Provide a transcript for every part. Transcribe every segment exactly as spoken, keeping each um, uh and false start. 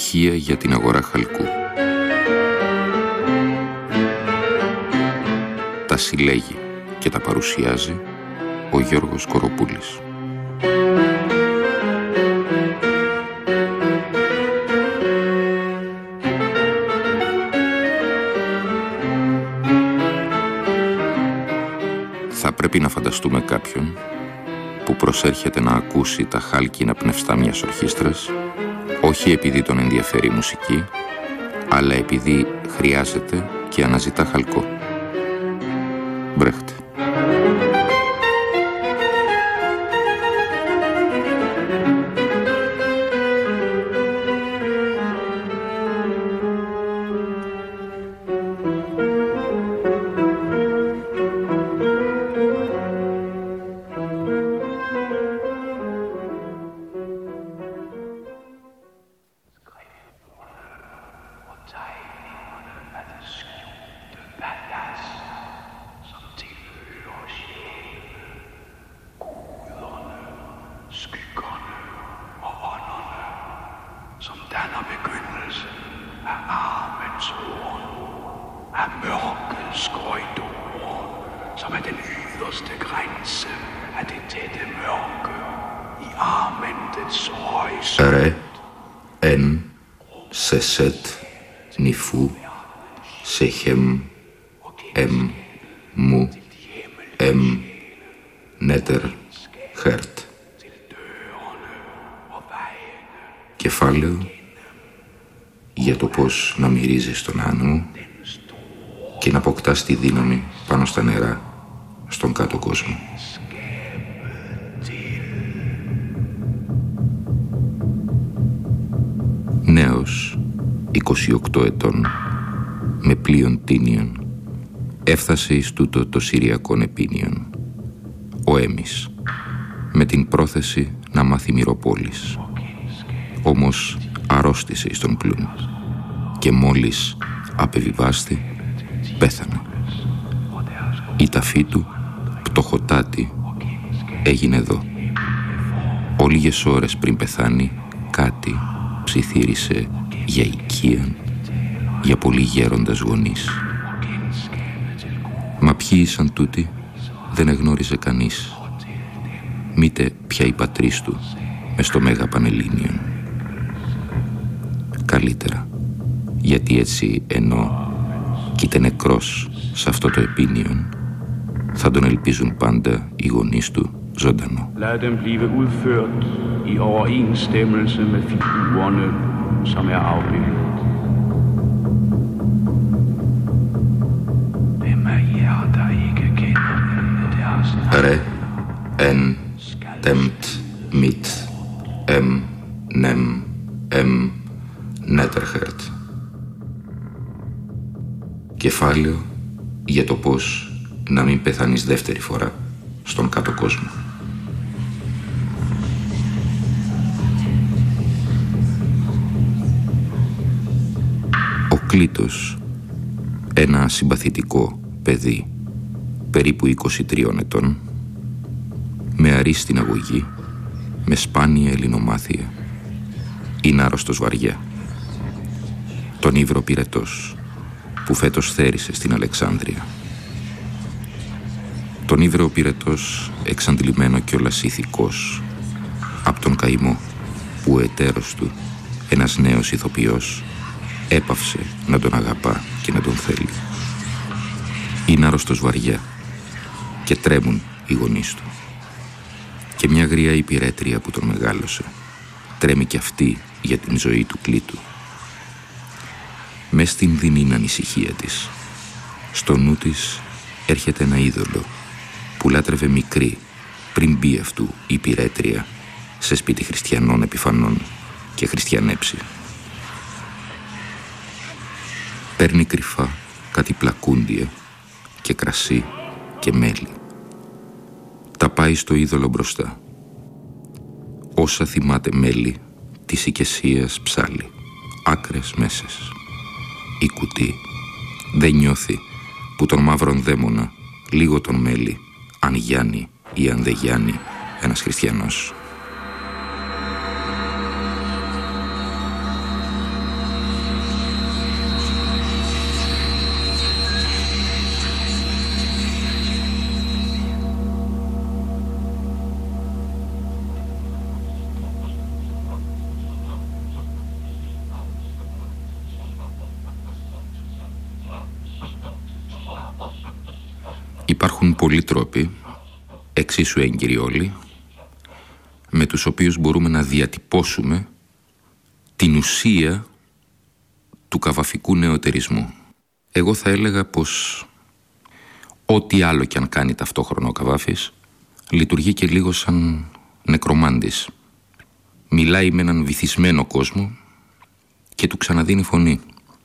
στοιχεία για την αγορά χαλκού. Τα συλλέγει και τα παρουσιάζει ο Γιώργος Κοροπούλης. Θα πρέπει να φανταστούμε κάποιον που προσέρχεται να ακούσει τα χάλκινα πνευστά μιας ορχήστρας, όχι επειδή τον ενδιαφέρει η μουσική, αλλά επειδή χρειάζεται και αναζητά χαλκό. Μπρέχτε. Ρε, εν, σεσέτ, νυφού, σεχέμ, εμ, μου, εμ, νέτερ, χέρτ. Κεφάλαιο για το πώς να μυρίζεις τον άνεμο και να αποκτάς τη δύναμη πάνω στα νερά στον κάτω κόσμο. Νέος, είκοσι οκτώ ετών, με πλοίον τίνιον, έφτασε εις τούτο το Συριακόν επίνιον, ο Έμις, με την πρόθεση να μάθει μυροπόλης. Όμως αρρώστησε εις τον πλούν και μόλις απεβιβάστη, πέθανε. Η ταφή του, πτωχοτάτη, έγινε εδώ. Όλιγες ώρες πριν πεθάνει, κάτι ψιθύρισε για οικίαν, για πολύ γέροντας γονείς. Μα ποιοι ήσαν τούτοι δεν εγνώριζε κανείς, μήτε πια η πατρίς του μες στο Μέγα Πανελλήνιον. Καλύτερα, γιατί έτσι ενώ κι είτε νεκρός σε αυτό το επίνιον, θα τον ελπίζουν πάντα οι γονείς του ζωντανό. Lad dem blive udført i overensstemmelse med figurerne, som er afbildet. Hvem er jer, der ikke kender deres navn? Ρε, εν, τέμπτ, μιτ, εμ, νεμ, εμ, νέτερχερτ. Κεφάλαιο για το πώς να μην πεθάνεις δεύτερη φορά στον κάτω κόσμο. Ο Κλήτος, ένα συμπαθητικό παιδί, περίπου είκοσι τριών ετών, με αρίστην αγωγή, με σπάνια ελληνομάθεια, είναι άρρωστος βαριά. Τον Ήβρο πυρετός, που φέτος θέρισε στην Αλεξάνδρεια. Τον Ήβρε ο πυρετός εξαντλημένο κιόλας ηθικός απ' τον καημό που ο εταίρος του, ένας νέος ηθοποιός, έπαυσε να τον αγαπά και να τον θέλει. Είναι άρρωστος βαριά και τρέμουν οι γονείς του. Και μια γριά υπηρέτρια που τον μεγάλωσε τρέμει κι αυτή για την ζωή του Κλήτου. Μες στην δεινή ανησυχία της, στο νου της έρχεται ένα είδωλο που λάτρευε μικρή πριν μπει αυτού η υπηρέτρια σε σπίτι χριστιανών επιφανών και χριστιανέψει. Παίρνει κρυφά κάτι πλακούντια και κρασί και μέλι. Τα πάει στο είδωλο μπροστά. Όσα θυμάται μέλι της οικεσίας ψάλει, άκρες μέσες. Η κουτί δεν νιώθει που τον μαύρον δαίμονα λίγο τον μέλει, αν γιάνει ή αν δεν γιάνει ένας χριστιανός. Υπάρχουν πολλοί τρόποι, εξίσου έγκυροι όλοι, με τους οποίους μπορούμε να διατυπώσουμε την ουσία του καβαφικού νεωτερισμού. Εγώ θα έλεγα πως ό,τι άλλο κι αν κάνει ταυτόχρονα ο Καβάφης, λειτουργεί και λίγο σαν νεκρομάντης. Μιλάει με έναν βυθισμένο κόσμο και του ξαναδίνει φωνή.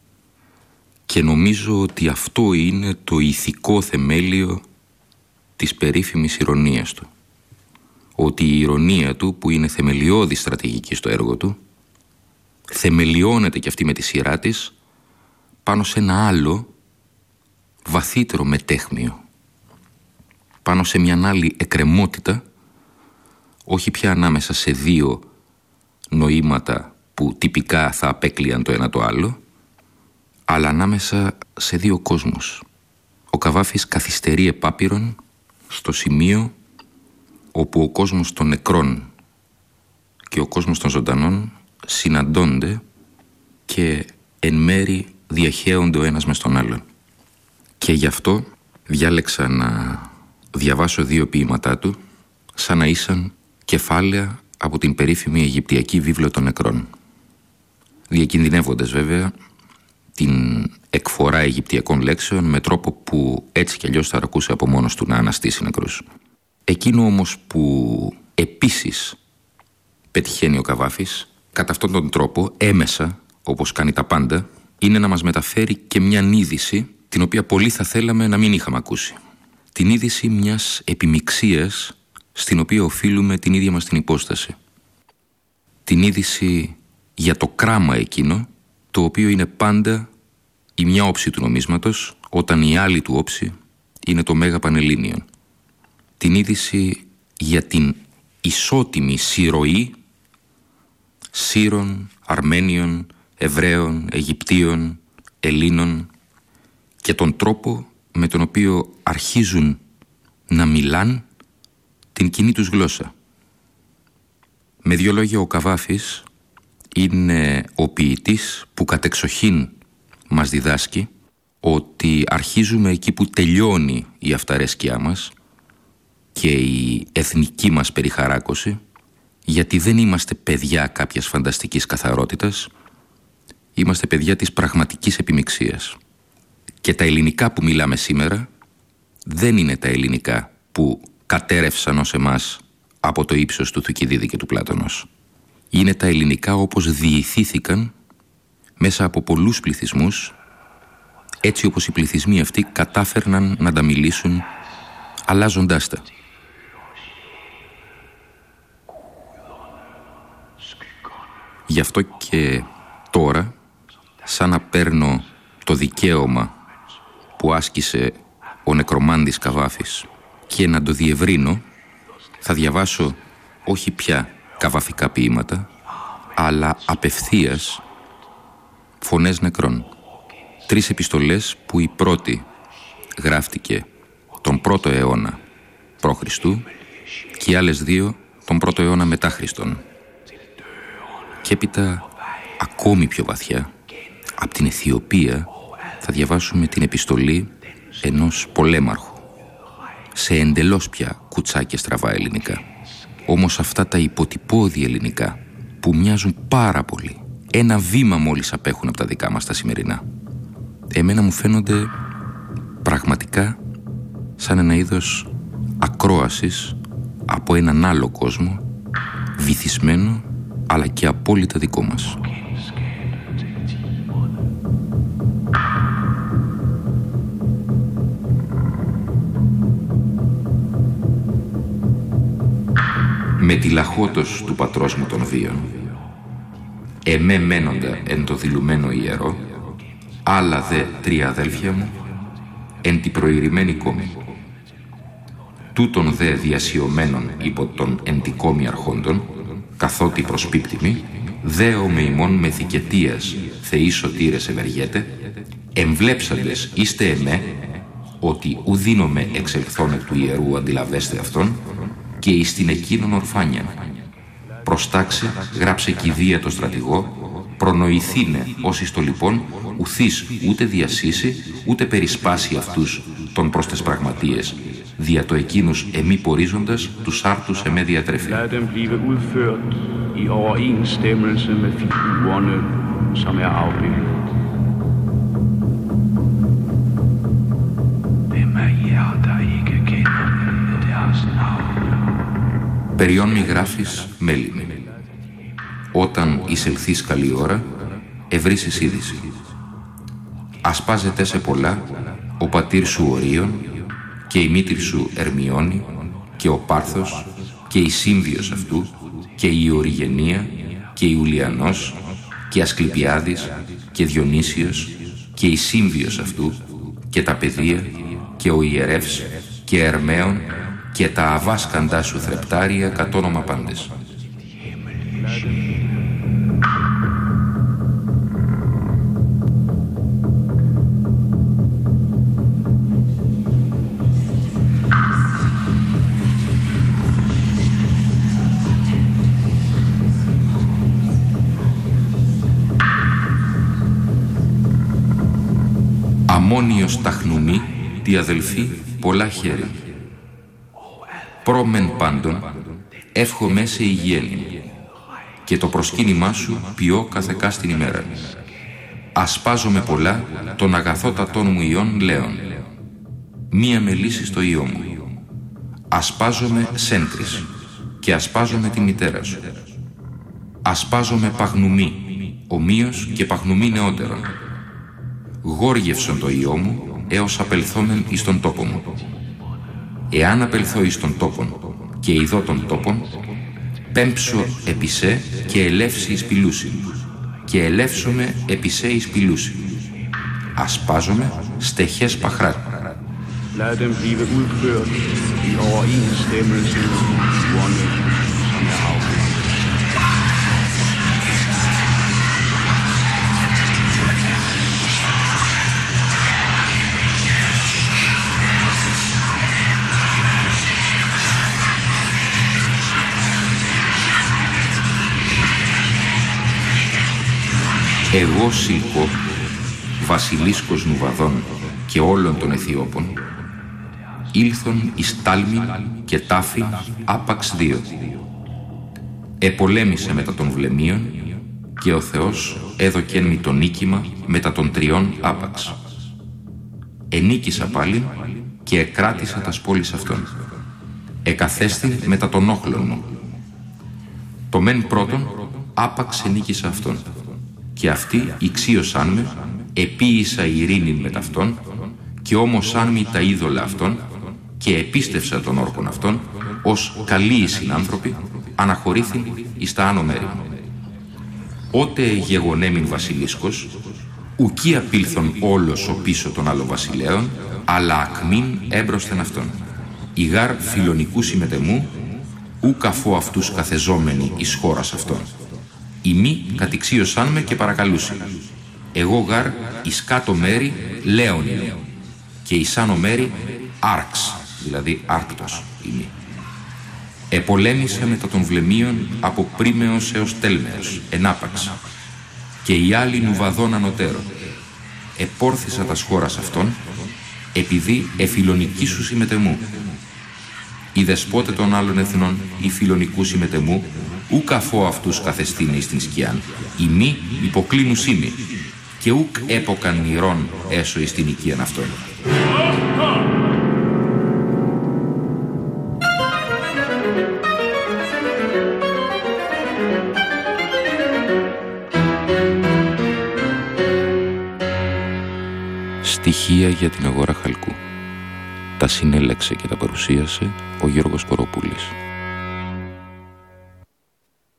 Και νομίζω ότι αυτό είναι το ηθικό θεμέλιο της περίφημης ηρωνίας του. Ότι η ηρωνία του, που είναι θεμελιώδη στρατηγική στο έργο του, θεμελιώνεται και αυτή με τη σειρά της πάνω σε ένα άλλο βαθύτερο μετέχμιο, πάνω σε μια άλλη εκκρεμότητα, όχι πια ανάμεσα σε δύο νοήματα που τυπικά θα απέκλειαν το ένα το άλλο, αλλά ανάμεσα σε δύο κόσμους. Ο Καβάφης καθυστερεί επάπειρον στο σημείο όπου ο κόσμος των νεκρών και ο κόσμος των ζωντανών συναντώνται και εν μέρη διαχέονται ο ένας μες τον άλλον. Και γι' αυτό διάλεξα να διαβάσω δύο ποίηματά του, σαν να ήσαν κεφάλαια από την περίφημη Αιγυπτιακή Βίβλο των Νεκρών, διακινδυνεύοντας βέβαια την εκφορά αιγυπτιακών λέξεων με τρόπο που έτσι κι αλλιώς θα αρκούσε από μόνος του να αναστήσει νεκρούς. Εκείνο όμως που επίσης πετυχαίνει ο Καβάφης, κατά αυτόν τον τρόπο, έμεσα, όπως κάνει τα πάντα, είναι να μας μεταφέρει και μια είδηση την οποία πολύ θα θέλαμε να μην είχαμε ακούσει. Την είδηση μιας επιμιξίας στην οποία οφείλουμε την ίδια μας την υπόσταση. Την είδηση για το κράμα εκείνο, το οποίο είναι πάντα η μια όψη του νομίσματος, όταν η άλλη του όψη είναι το Μέγα Πανελλήνιον. Την είδηση για την ισότιμη συρροή Σύρων, Αρμένιων, Εβραίων, Αιγυπτίων, Ελλήνων και τον τρόπο με τον οποίο αρχίζουν να μιλάν την κοινή τους γλώσσα. Με δύο λόγια, ο Καβάφης είναι ο ποιητής που κατεξοχήν μας διδάσκει ότι αρχίζουμε εκεί που τελειώνει η αυταρέσκειά μας και η εθνική μας περιχαράκωση, γιατί δεν είμαστε παιδιά κάποιας φανταστικής καθαρότητας, είμαστε παιδιά της πραγματικής επιμιξίας. Και τα ελληνικά που μιλάμε σήμερα δεν είναι τα ελληνικά που κατέρευσαν ως εμάς από το ύψος του Θουκυδίδη και του Πλάτωνος. Είναι τα ελληνικά όπως διηθήθηκαν μέσα από πολλούς πληθυσμούς, έτσι όπως οι πληθυσμοί αυτοί κατάφερναν να τα μιλήσουν αλλάζοντάς τα. Γι' αυτό και τώρα, σαν να παίρνω το δικαίωμα που άσκησε ο νεκρομάντης Καβάφης και να το διευρύνω, θα διαβάσω όχι πια καβαφικά ποίηματα, αλλά απευθείας φωνές νεκρών. Τρεις επιστολές που η πρώτη γράφτηκε τον πρώτο αιώνα π.Χ. και οι άλλες δύο τον πρώτο αιώνα μετά Χριστόν. Και έπειτα ακόμη πιο βαθιά, από την Αιθιοπία, θα διαβάσουμε την επιστολή ενός πολέμαρχου σε εντελώς πια κουτσά και στραβά ελληνικά. Όμως αυτά τα υποτυπώδη ελληνικά που μοιάζουν πάρα πολύ, ένα βήμα μόλις απέχουν από τα δικά μας τα σημερινά, εμένα μου φαίνονται πραγματικά σαν ένα είδος ακρόασης από έναν άλλο κόσμο, βυθισμένο αλλά και απόλυτα δικό μας. Με τη λαχότος του πατρός μου των βίων, εμέ μένοντα εν το δηλουμένο ιερό, άλλα δε τρία αδέλφια μου, εν τη προηρημένη κόμη. Τούτον δε διασιωμένων υπό των εν τη κόμη αρχόντων, καθότι προσπίπτημη, δέω με ημών μεθηκετίας θεοί σωτήρες ευεργέτε, εμβλέψαντες είστε εμέ, ότι ουδίνομαι εξελθών εκ του ιερού αντιλαβέστε αυτόν, και εις την εκείνον ορφάνια. Προστάξε, γράψε κηδεία το στρατηγό, προνοηθήνε ως εις το λοιπόν ουθείς ούτε διασύσει ούτε περισπάσει αυτούς των προς τες πραγματείες, δια το εκείνους εμεί πορίζοντας τους άρτους εμέ διατρεφή. Lad dem blive udført i overensstemmelse med figurerne, som er afbildet. Hvem er jer, der ikke kender deres navn? Περιόν μη γράφεις μέλημη. Όταν εισελθείς καλή ώρα, ευρύσεις είδηση. Ασπάζεται σε πολλά ο πατήρ σου Ορίων και η μήτρη σου Ερμιόνη και ο Πάρθος και η σύμβιος αυτού και η Οριγενία και η Ουλιανός και Ασκληπιάδης και Διονύσιος και η σύμβιος αυτού και τα παιδεία και ο ιερεύς και Ερμαίων και τα αβάσκαντά σου θρεπτάρια κατ' όνομα πάντες. Αμμόνιος ταχνουμή, τη αδελφή, πολλά χέρι. Πρόμεν πάντων, εύχομαι σε υγιένη και το προσκύνημά σου ποιώ καθεκά στην ημέρα. Ασπάζομαι πολλά των αγαθότατών μου ιών λέων. Μία με λύση στο ιό μου. Ασπάζομαι σέντρης και ασπάζομαι τη μητέρα σου. Ασπάζομαι παγνουμή, ομοίως και παγνουμή νεότερον. Γόργευσον το ιό μου έως απελθόμεν εις τον τόπο μου. Εάν απελθώ εις τον τόπον και ειδώ τον τόπον, πέμψω επί σε και ελεύσει εις πηλούσιν και ελεύσομαι επί σε εις πηλούσιν. Ασπάζομαι στεχές παχρά. Lad dem blive udført i overensstemmelse med figurerne, som er afbildet. Εγώ Σιλκό, βασιλίσκος Νουβαδών και όλων των Αιθιώπων, ήλθον εις τάλμην και τάφην άπαξ δύο. Επολέμησε μετά των βλεμίων και ο Θεός έδωκεν μη το νίκημα μετά των τριών άπαξ. Ενίκησα πάλιν και εκράτησα τας πόλεις αυτών. Εκαθέστην μετά των όχλων μου. Το μεν πρώτον άπαξ ενίκησα αυτόν. Και αυτοί ηξίωσαν με, επίησα ειρήνην με ταυτόν, και όμωσαν μη τα είδωλα αυτών, και επίστευσα των όρκων αυτών, ως καλοί οι συνάνθρωποι, αναχωρήθην εις τα άνω μέρη. Ότε γεγονέμην βασιλίσκος, ουκί απήλθον όλος ο πίσω των άλλων βασιλέων, αλλά ακμήν έμπροσθεν αυτόν. Η γάρ φιλονικού συμμετεμού, ουκ αφού αυτούς καθεζόμενοι εις χώρας αυτών. Οι μη κατηξίωσαν με και παρακαλούσαν. Εγώ γάρ εις κάτω μέρη λέον είμαι, και εις άνω μέρη άρξ, δηλαδή άρκτος είμαι. Επολέμησε μετά των βλεμίων από πρίμεως έως τέλμεως, ενάπαξ, και οι άλλοι νουβαδών ανωτέρω. Επόρθησα τας χώρας αυτών, επειδή εφιλονικοί σου συμμετεμού. Οι δεσπότε των άλλων εθνών, οι φιλονικού συμμετεμού, ουκ αφώ αυτούς καθεστήνει στην σκιάν, οι μη υποκλίνους ήμι, και ουκ έποκαν νηρών έσω εις την οικίαν αυτών. Στοιχεία για την αγορά χαλκού. Τα συνέλεξε και τα παρουσίασε ο Γιώργος Κοροπούλης.